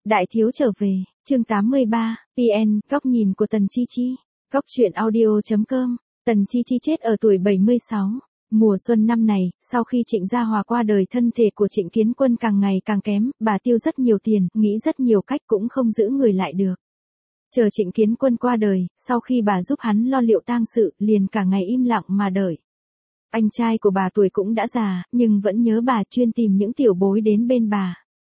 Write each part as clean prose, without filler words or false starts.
Đại thiếu trở về, chương 83, PN, góc nhìn của Tần Chi Chi. Góc truyện audio.com, Tần Chi Chi chết ở tuổi 76. Mùa xuân năm này, sau khi Trịnh Gia Hòa qua đời, thân thể của Trịnh Kiến Quân càng ngày càng kém, bà tiêu rất nhiều tiền, nghĩ rất nhiều cách cũng không giữ người lại được. Chờ Trịnh Kiến Quân qua đời, sau khi bà giúp hắn lo liệu tang sự, liền cả ngày im lặng mà đợi. Anh trai của bà tuổi cũng đã già, nhưng vẫn nhớ bà, chuyên tìm những tiểu bối đến bên bà.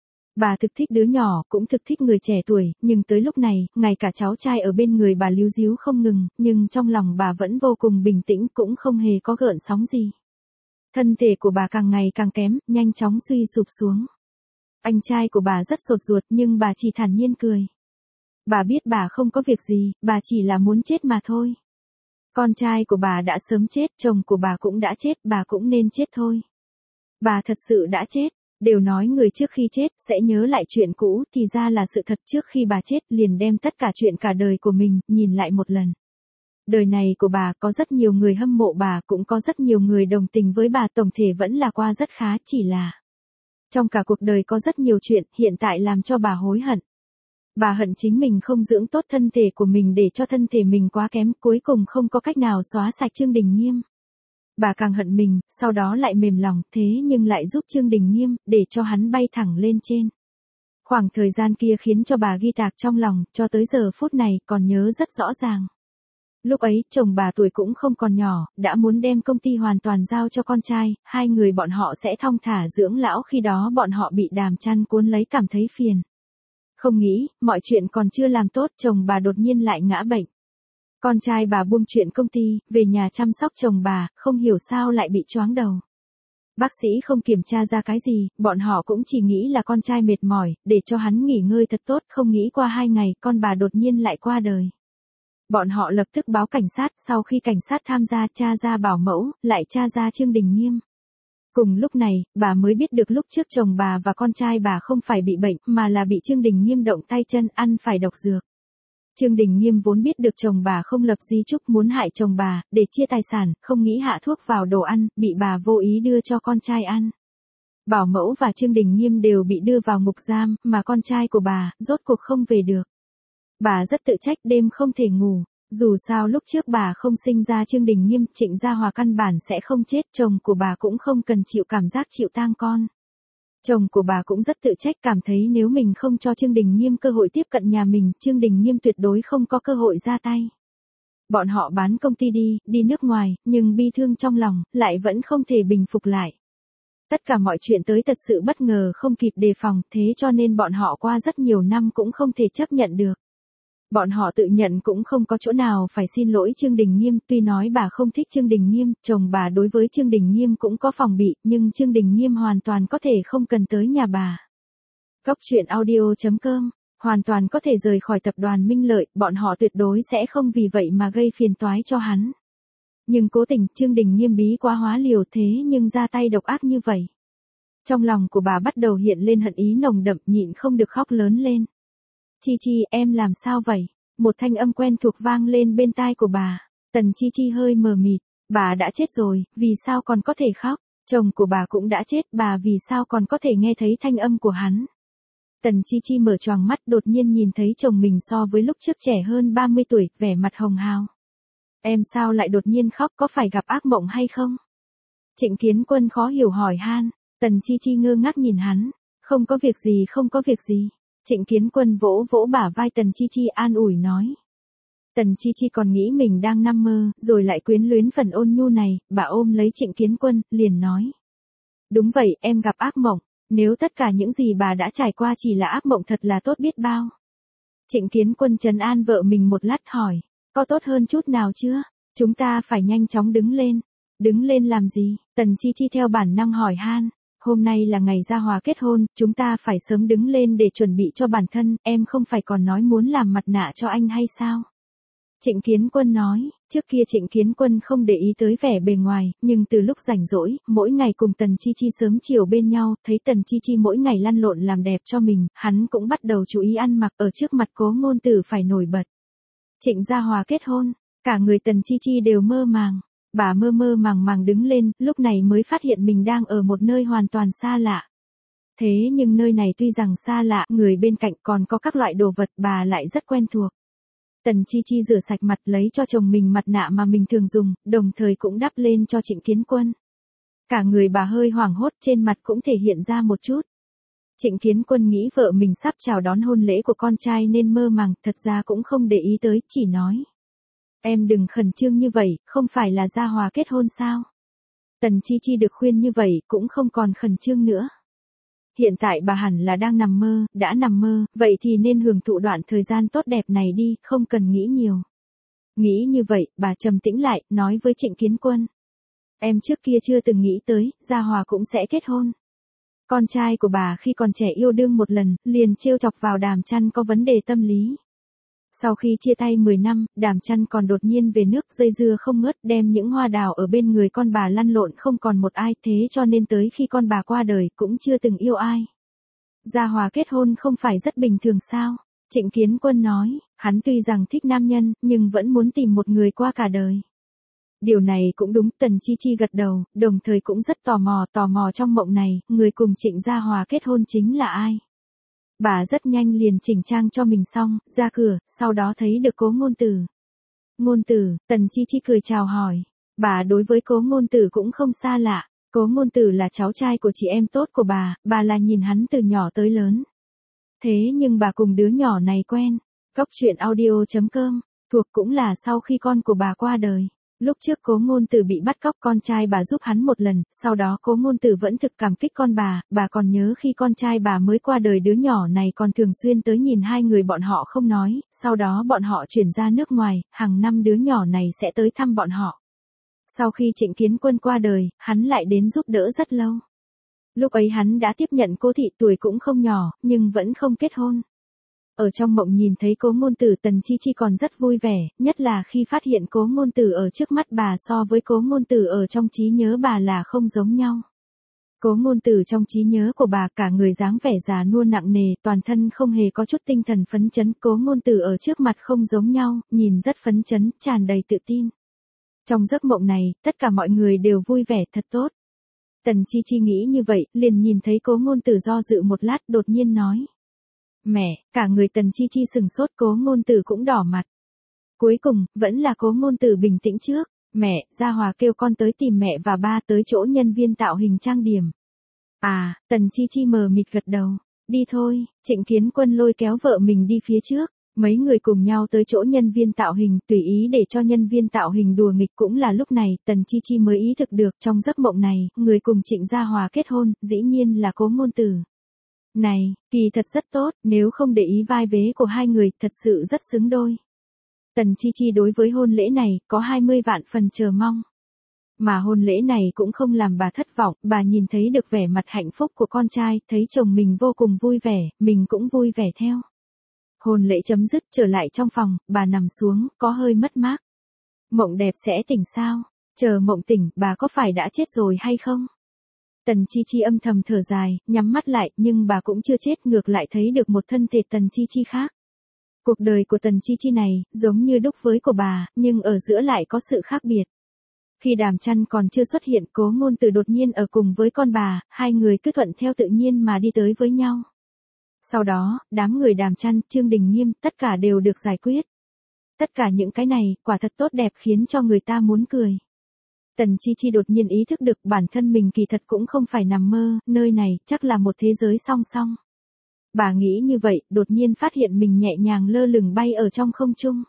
Bà thực thích đứa nhỏ, cũng thực thích người trẻ tuổi, nhưng tới lúc này, ngay cả cháu trai ở bên người bà líu ríu không ngừng, nhưng trong lòng bà vẫn vô cùng bình tĩnh, cũng không hề có gợn sóng gì. Thân thể của bà càng ngày càng kém, nhanh chóng suy sụp xuống. Anh trai của bà rất sốt ruột, nhưng bà chỉ thản nhiên cười. Bà biết bà không có việc gì, bà chỉ là muốn chết mà thôi. Con trai của bà đã sớm chết, chồng của bà cũng đã chết, bà cũng nên chết thôi. Bà thật sự đã chết. Đều nói người trước khi chết sẽ nhớ lại chuyện cũ, thì ra là sự thật. Trước khi bà chết liền đem tất cả chuyện cả đời của mình nhìn lại một lần. Đời này của bà có rất nhiều người hâm mộ bà, cũng có rất nhiều người đồng tình với bà, tổng thể vẫn là qua rất khá, chỉ là trong cả cuộc đời có rất nhiều chuyện hiện tại làm cho bà hối hận. Bà hận chính mình không dưỡng tốt thân thể của mình, để cho thân thể mình quá kém, cuối cùng không có cách nào xóa sạch Trương Đình Nghiêm. Bà càng hận mình, sau đó lại mềm lòng, thế nhưng lại giúp Trương Đình Nghiêm, để cho hắn bay thẳng lên trên. Khoảng thời gian kia khiến cho bà ghi tạc trong lòng, cho tới giờ phút này còn nhớ rất rõ ràng. Lúc ấy, chồng bà tuổi cũng không còn nhỏ, đã muốn đem công ty hoàn toàn giao cho con trai, hai người bọn họ sẽ thong thả dưỡng lão, khi đó bọn họ bị đàm chăn cuốn lấy cảm thấy phiền. Không nghĩ, mọi chuyện còn chưa làm tốt, chồng bà đột nhiên lại ngã bệnh. Con trai bà buông chuyện công ty, về nhà chăm sóc chồng bà, không hiểu sao lại bị choáng đầu. Bác sĩ không kiểm tra ra cái gì, bọn họ cũng chỉ nghĩ là con trai mệt mỏi, để cho hắn nghỉ ngơi thật tốt, không nghĩ qua 2 ngày, con bà đột nhiên lại qua đời. Bọn họ lập tức báo cảnh sát, sau khi cảnh sát tham gia tra ra bảo mẫu, lại tra ra Trương Đình Nghiêm. Cùng lúc này, bà mới biết được lúc trước chồng bà và con trai bà không phải bị bệnh, mà là bị Trương Đình Nghiêm động tay chân, ăn phải độc dược. Trương Đình Nghiêm vốn biết được chồng bà không lập di chúc muốn hại chồng bà, để chia tài sản, không nghĩ hạ thuốc vào đồ ăn, bị bà vô ý đưa cho con trai ăn. Bảo mẫu và Trương Đình Nghiêm đều bị đưa vào ngục giam, mà con trai của bà, rốt cuộc không về được. Bà rất tự trách, đêm không thể ngủ. Dù sao lúc trước bà không sinh ra Trương Đình Nghiêm, Trịnh Gia Hòa căn bản sẽ không chết, chồng của bà cũng không cần chịu cảm giác chịu tang con. Chồng của bà cũng rất tự trách, cảm thấy nếu mình không cho Trương Đình Nghiêm cơ hội tiếp cận nhà mình, Trương Đình Nghiêm tuyệt đối không có cơ hội ra tay. Bọn họ bán công ty đi nước ngoài, nhưng bi thương trong lòng, lại vẫn không thể bình phục lại. Tất cả mọi chuyện tới thật sự bất ngờ, không kịp đề phòng, thế cho nên bọn họ qua rất nhiều năm cũng không thể chấp nhận được. Bọn họ tự nhận cũng không có chỗ nào phải xin lỗi Trương Đình Nghiêm, tuy nói bà không thích Trương Đình Nghiêm, chồng bà đối với Trương Đình Nghiêm cũng có phòng bị, nhưng Trương Đình Nghiêm hoàn toàn có thể không cần tới nhà bà. Góc truyện audio.com, hoàn toàn có thể rời khỏi tập đoàn Minh Lợi, bọn họ tuyệt đối sẽ không vì vậy mà gây phiền toái cho hắn. Nhưng cố tình, Trương Đình Nghiêm bí quá hóa liều, thế nhưng ra tay độc ác như vậy. Trong lòng của bà bắt đầu hiện lên hận ý nồng đậm, nhịn không được khóc lớn lên. Chi Chi, em làm sao vậy? Một thanh âm quen thuộc vang lên bên tai của bà. Tần Chi Chi hơi mờ mịt, bà đã chết rồi, vì sao còn có thể khóc? Chồng của bà cũng đã chết, bà vì sao còn có thể nghe thấy thanh âm của hắn? Tần Chi Chi mở choàng mắt, đột nhiên nhìn thấy chồng mình so với lúc trước trẻ hơn 30 tuổi, vẻ mặt hồng hào. Em sao lại đột nhiên khóc, có phải gặp ác mộng hay không? Trịnh Kiến Quân khó hiểu hỏi han. Tần Chi Chi ngơ ngác nhìn hắn. Không có việc gì, không có việc gì. Trịnh Kiến Quân vỗ vỗ bả vai Tần Chi Chi an ủi nói. Tần Chi Chi còn nghĩ mình đang nằm mơ, rồi lại quyến luyến phần ôn nhu này, bà ôm lấy Trịnh Kiến Quân, liền nói. Đúng vậy, em gặp ác mộng, nếu tất cả những gì bà đã trải qua chỉ là ác mộng thật là tốt biết bao. Trịnh Kiến Quân trấn an vợ mình một lát hỏi, có tốt hơn chút nào chưa? Chúng ta phải nhanh chóng đứng lên. Đứng lên làm gì? Tần Chi Chi theo bản năng hỏi han. Hôm nay là ngày Gia Hòa kết hôn, chúng ta phải sớm đứng lên để chuẩn bị cho bản thân, em không phải còn nói muốn làm mặt nạ cho anh hay sao? Trịnh Kiến Quân nói, trước kia Trịnh Kiến Quân không để ý tới vẻ bề ngoài, nhưng từ lúc rảnh rỗi, mỗi ngày cùng Tần Chi Chi sớm chiều bên nhau, thấy Tần Chi Chi mỗi ngày lăn lộn làm đẹp cho mình, hắn cũng bắt đầu chú ý ăn mặc, ở trước mặt Cố Ngôn Tử phải nổi bật. Trịnh Gia Hòa kết hôn, cả người Tần Chi Chi đều mơ màng. Bà mơ mơ màng màng đứng lên, lúc này mới phát hiện mình đang ở một nơi hoàn toàn xa lạ. Thế nhưng nơi này tuy rằng xa lạ, người bên cạnh còn có các loại đồ vật bà lại rất quen thuộc. Tần Chi Chi rửa sạch mặt lấy cho chồng mình mặt nạ mà mình thường dùng, đồng thời cũng đắp lên cho Trịnh Kiến Quân. Cả người bà hơi hoảng hốt, trên mặt cũng thể hiện ra một chút. Trịnh Kiến Quân nghĩ vợ mình sắp chào đón hôn lễ của con trai nên mơ màng, thật ra cũng không để ý tới, chỉ nói. Em đừng khẩn trương như vậy, không phải là Gia Hòa kết hôn sao? Tần Chi Chi được khuyên như vậy cũng không còn khẩn trương nữa. Hiện tại bà hẳn là đang nằm mơ, đã nằm mơ, vậy thì nên hưởng thụ đoạn thời gian tốt đẹp này đi, không cần nghĩ nhiều. Nghĩ như vậy, bà trầm tĩnh lại, nói với Trịnh Kiến Quân. Em trước kia chưa từng nghĩ tới, Gia Hòa cũng sẽ kết hôn. Con trai của bà khi còn trẻ yêu đương một lần, liền trêu chọc vào Đàm Chăn có vấn đề tâm lý. Sau khi chia tay 10 năm, Đàm Chăn còn đột nhiên về nước dây dưa không ngớt đem những hoa đào ở bên người con bà lăn lộn không còn một ai, thế cho nên tới khi con bà qua đời cũng chưa từng yêu ai. Gia Hòa kết hôn không phải rất bình thường sao? Trịnh Kiến Quân nói, hắn tuy rằng thích nam nhân, nhưng vẫn muốn tìm một người qua cả đời. Điều này cũng đúng, Tần Chi Chi gật đầu, đồng thời cũng rất tò mò trong mộng này, người cùng Trịnh Gia Hòa kết hôn chính là ai. Bà rất nhanh liền chỉnh trang cho mình xong, ra cửa, sau đó thấy được Cố Ngôn Tử. Ngôn Tử, Tần Chi Chi cười chào hỏi. Bà đối với Cố Ngôn Tử cũng không xa lạ. Cố Ngôn Tử là cháu trai của chị em tốt của bà là nhìn hắn từ nhỏ tới lớn. Thế nhưng bà cùng đứa nhỏ này quen. Cóc truyện audio.com, thuộc cũng là sau khi con của bà qua đời. Lúc trước Cố Ngôn Tử bị bắt cóc con trai bà giúp hắn một lần, sau đó Cố Ngôn Tử vẫn thực cảm kích con bà còn nhớ khi con trai bà mới qua đời đứa nhỏ này còn thường xuyên tới nhìn hai người bọn họ không nói, sau đó bọn họ chuyển ra nước ngoài, hàng năm đứa nhỏ này sẽ tới thăm bọn họ. Sau khi Trịnh Kiến Quân qua đời, hắn lại đến giúp đỡ rất lâu. Lúc ấy hắn đã tiếp nhận Cố thị tuổi cũng không nhỏ, nhưng vẫn không kết hôn. Ở trong mộng nhìn thấy Cố Ngôn Tử, Tần Chi Chi còn rất vui vẻ, nhất là khi phát hiện Cố Ngôn Tử ở trước mắt bà so với Cố Ngôn Tử ở trong trí nhớ bà là không giống nhau. Cố Ngôn Tử trong trí nhớ của bà cả người dáng vẻ già nua nặng nề, toàn thân không hề có chút tinh thần phấn chấn, Cố Ngôn Tử ở trước mặt không giống nhau, nhìn rất phấn chấn, tràn đầy tự tin. Trong giấc mộng này, tất cả mọi người đều vui vẻ thật tốt. Tần Chi Chi nghĩ như vậy, liền nhìn thấy Cố Ngôn Tử do dự một lát đột nhiên nói. Mẹ, cả người Tần Chi Chi sừng sốt, Cố Ngôn Tử cũng đỏ mặt. Cuối cùng, vẫn là Cố Ngôn Tử bình tĩnh trước. Mẹ, Gia Hòa kêu con tới tìm mẹ và ba tới chỗ nhân viên tạo hình trang điểm. À, Tần Chi Chi mờ mịt gật đầu. Đi thôi, Trịnh Kiến Quân lôi kéo vợ mình đi phía trước. Mấy người cùng nhau tới chỗ nhân viên tạo hình, tùy ý để cho nhân viên tạo hình đùa nghịch. Cũng là lúc này, Tần Chi Chi mới ý thức được trong giấc mộng này, người cùng Trịnh Gia Hòa kết hôn, dĩ nhiên là Cố Ngôn Tử. Này, kỳ thật rất tốt, nếu không để ý vai vế của hai người, thật sự rất xứng đôi. Tần Chi Chi đối với hôn lễ này, có 20 vạn phần chờ mong. Mà hôn lễ này cũng không làm bà thất vọng, bà nhìn thấy được vẻ mặt hạnh phúc của con trai, thấy chồng mình vô cùng vui vẻ, mình cũng vui vẻ theo. Hôn lễ chấm dứt, trở lại trong phòng, bà nằm xuống, có hơi mất mát. Mộng đẹp sẽ tỉnh sao? Chờ mộng tỉnh, bà có phải đã chết rồi hay không? Tần Chi Chi âm thầm thở dài, nhắm mắt lại, nhưng bà cũng chưa chết, ngược lại thấy được một thân thể Tần Chi Chi khác. Cuộc đời của Tần Chi Chi này, giống như đúc với của bà, nhưng ở giữa lại có sự khác biệt. Khi Đàm Chăn còn chưa xuất hiện, Cố Ngôn Tử đột nhiên ở cùng với con bà, hai người cứ thuận theo tự nhiên mà đi tới với nhau. Sau đó, đám người Đàm Chăn, Trương Đình Nghiêm, tất cả đều được giải quyết. Tất cả những cái này, quả thật tốt đẹp khiến cho người ta muốn cười. Tần Chi Chi đột nhiên ý thức được bản thân mình kỳ thật cũng không phải nằm mơ, nơi này chắc là một thế giới song song. Bà nghĩ như vậy, đột nhiên phát hiện mình nhẹ nhàng lơ lửng bay ở trong không trung.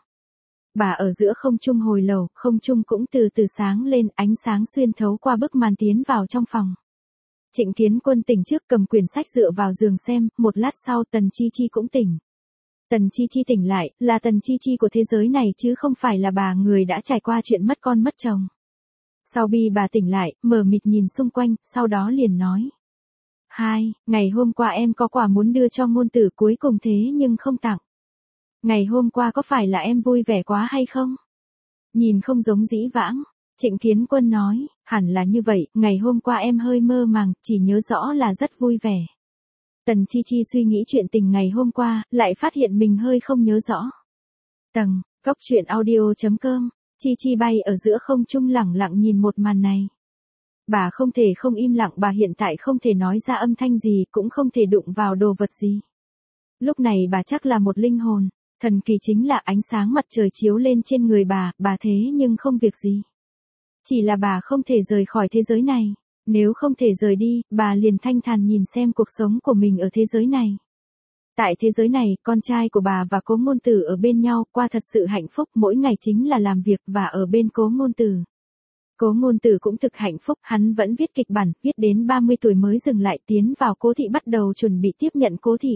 Bà ở giữa không trung hồi lâu, không trung cũng từ từ sáng lên, ánh sáng xuyên thấu qua bức màn tiến vào trong phòng. Trịnh Kiến Quân tỉnh trước cầm quyển sách dựa vào giường xem, một lát sau Tần Chi Chi cũng tỉnh. Tần Chi Chi tỉnh lại, là Tần Chi Chi của thế giới này chứ không phải là bà người đã trải qua chuyện mất con mất chồng. Sau khi bà tỉnh lại, mờ mịt nhìn xung quanh, sau đó liền nói. Ngày hôm qua em có quà muốn đưa cho Ngôn Tử cuối cùng thế nhưng không tặng. Ngày hôm qua có phải là em vui vẻ quá hay không? Nhìn không giống dĩ vãng. Trịnh Kiến Quân nói, hẳn là như vậy, ngày hôm qua em hơi mơ màng, chỉ nhớ rõ là rất vui vẻ. Tần Chi Chi suy nghĩ chuyện tình ngày hôm qua, lại phát hiện mình hơi không nhớ rõ. Cóc truyện audio.com, Chi Chi bay ở giữa không trung lẳng lặng nhìn một màn này. Bà không thể không im lặng, bà hiện tại không thể nói ra âm thanh gì, cũng không thể đụng vào đồ vật gì. Lúc này bà chắc là một linh hồn, thần kỳ chính là ánh sáng mặt trời chiếu lên trên người bà thế nhưng không việc gì. Chỉ là bà không thể rời khỏi thế giới này, nếu không thể rời đi, bà liền thanh thản nhìn xem cuộc sống của mình ở thế giới này. Tại thế giới này, con trai của bà và Cố Ngôn Tử ở bên nhau, qua thật sự hạnh phúc, mỗi ngày chính là làm việc và ở bên Cố Ngôn Tử. Cố Ngôn Tử cũng thực hạnh phúc, hắn vẫn viết kịch bản, viết đến 30 tuổi mới dừng lại, tiến vào Cố thị bắt đầu chuẩn bị tiếp nhận Cố thị.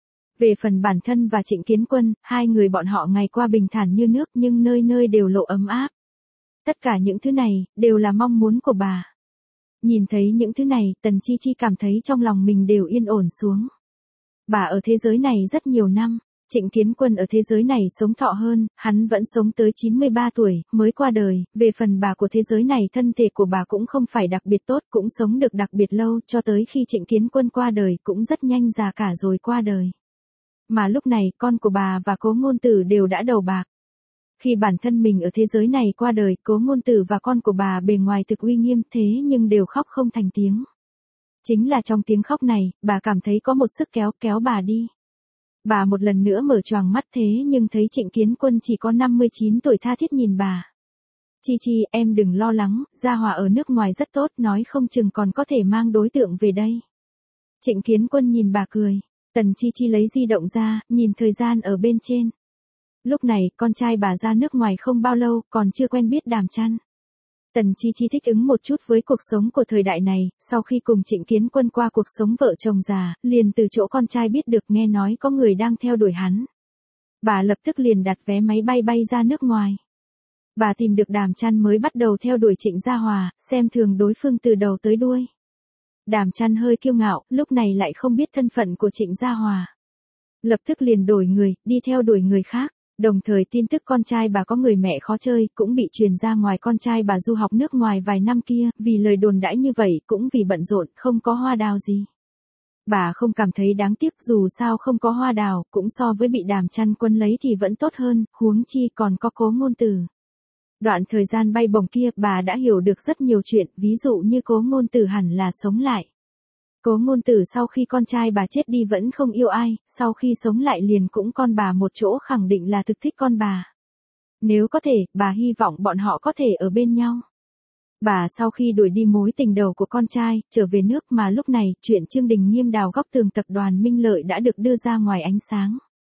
Về phần bản thân và Trịnh Kiến Quân, hai người bọn họ ngày qua bình thản như nước nhưng nơi nơi đều lộ ấm áp. Tất cả những thứ này, đều là mong muốn của bà. Nhìn thấy những thứ này, Tần Chi Chi cảm thấy trong lòng mình đều yên ổn xuống. Bà ở thế giới này rất nhiều năm, Trịnh Kiến Quân ở thế giới này sống thọ hơn, hắn vẫn sống tới 93 tuổi, mới qua đời, về phần bà của thế giới này thân thể của bà cũng không phải đặc biệt tốt, cũng sống được đặc biệt lâu, cho tới khi Trịnh Kiến Quân qua đời cũng rất nhanh già cả rồi qua đời. Mà lúc này, con của bà và Cố Ngôn Tử đều đã đầu bạc. Khi bản thân mình ở thế giới này qua đời, Cố Ngôn Tử và con của bà bề ngoài thực uy nghiêm thế nhưng đều khóc không thành tiếng. Chính là trong tiếng khóc này, bà cảm thấy có một sức kéo bà đi. Bà một lần nữa mở choàng mắt thế nhưng thấy Trịnh Kiến Quân chỉ có 59 tuổi tha thiết nhìn bà. Chi Chi, em đừng lo lắng, Gia Hòa ở nước ngoài rất tốt, nói không chừng còn có thể mang đối tượng về đây. Trịnh Kiến Quân nhìn bà cười. Tần Chi Chi lấy di động ra, nhìn thời gian ở bên trên. Lúc này, con trai bà ra nước ngoài không bao lâu, còn chưa quen biết Đàm Chăn. Tần Chi Chi thích ứng một chút với cuộc sống của thời đại này, sau khi cùng Trịnh Kiến Quân qua cuộc sống vợ chồng già, liền từ chỗ con trai biết được nghe nói có người đang theo đuổi hắn. Bà lập tức liền đặt vé máy bay bay ra nước ngoài. Bà tìm được Đàm Chăn mới bắt đầu theo đuổi Trịnh Gia Hòa, xem thường đối phương từ đầu tới đuôi. Đàm Chăn hơi kiêu ngạo, lúc này lại không biết thân phận của Trịnh Gia Hòa. Lập tức liền đổi người, đi theo đuổi người khác. Đồng thời tin tức con trai bà có người mẹ khó chơi, cũng bị truyền ra ngoài, con trai bà du học nước ngoài vài năm kia, vì lời đồn đãi như vậy, cũng vì bận rộn, không có hoa đào gì. Bà không cảm thấy đáng tiếc, dù sao không có hoa đào, cũng so với bị Đàm Chăn Quân lấy thì vẫn tốt hơn, huống chi còn có Cố Ngôn Tử. Đoạn thời gian bay bổng kia, bà đã hiểu được rất nhiều chuyện, ví dụ như Cố Ngôn Tử hẳn là sống lại. Cố Ngôn Tử sau khi con trai bà chết đi vẫn không yêu ai, sau khi sống lại liền cũng con bà một chỗ, khẳng định là thực thích con bà. Nếu có thể, bà hy vọng bọn họ có thể ở bên nhau. Bà sau khi đuổi đi mối tình đầu của con trai, trở về nước, mà lúc này, chuyện Trương Đình Nghiêm đào góc tường tập đoàn Minh Lợi đã được đưa ra ngoài ánh sáng.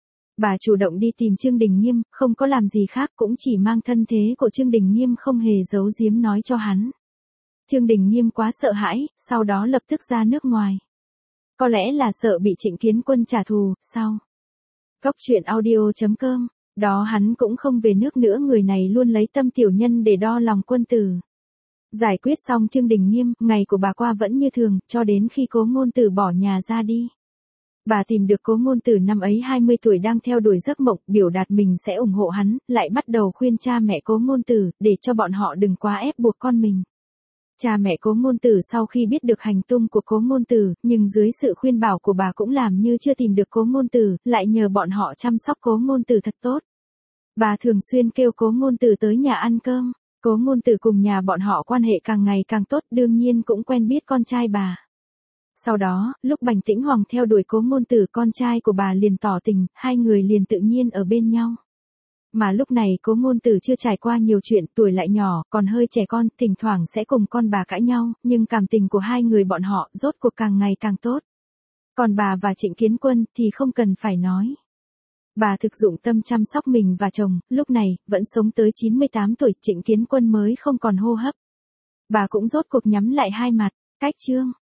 Bà chủ động đi tìm Trương Đình Nghiêm, không có làm gì khác, cũng chỉ mang thân thế của Trương Đình Nghiêm không hề giấu giếm nói cho hắn. Trương Đình Nghiêm quá sợ hãi, sau đó lập tức ra nước ngoài. Có lẽ là sợ bị Trịnh Kiến Quân trả thù, sao? Góc truyện audio.com, đó hắn cũng không về nước nữa, người này luôn lấy tâm tiểu nhân để đo lòng quân tử. Giải quyết xong Trương Đình Nghiêm, ngày của bà qua vẫn như thường, cho đến khi Cố Ngôn Tử bỏ nhà ra đi. Bà tìm được Cố Ngôn Tử năm ấy 20 tuổi đang theo đuổi giấc mộng, biểu đạt mình sẽ ủng hộ hắn, lại bắt đầu khuyên cha mẹ Cố Ngôn Tử, để cho bọn họ đừng quá ép buộc con mình. Cha mẹ Cố Ngôn Tử sau khi biết được hành tung của Cố Ngôn Tử, nhưng dưới sự khuyên bảo của bà cũng làm như chưa tìm được Cố Ngôn Tử, lại nhờ bọn họ chăm sóc Cố Ngôn Tử thật tốt. Bà thường xuyên kêu Cố Ngôn Tử tới nhà ăn cơm, Cố Ngôn Tử cùng nhà bọn họ quan hệ càng ngày càng tốt, đương nhiên cũng quen biết con trai bà. Sau đó, lúc Bành Tĩnh Hoàng theo đuổi Cố Ngôn Tử, con trai của bà liền tỏ tình, hai người liền tự nhiên ở bên nhau. Mà lúc này Cố Ngôn Tử chưa trải qua nhiều chuyện, tuổi lại nhỏ, còn hơi trẻ con, thỉnh thoảng sẽ cùng con bà cãi nhau, nhưng cảm tình của hai người bọn họ rốt cuộc càng ngày càng tốt. Còn bà và Trịnh Kiến Quân thì không cần phải nói. Bà thực dụng tâm chăm sóc mình và chồng, lúc này, vẫn sống tới 98 tuổi, Trịnh Kiến Quân mới không còn hô hấp. Bà cũng rốt cuộc nhắm lại hai mặt, cách chương.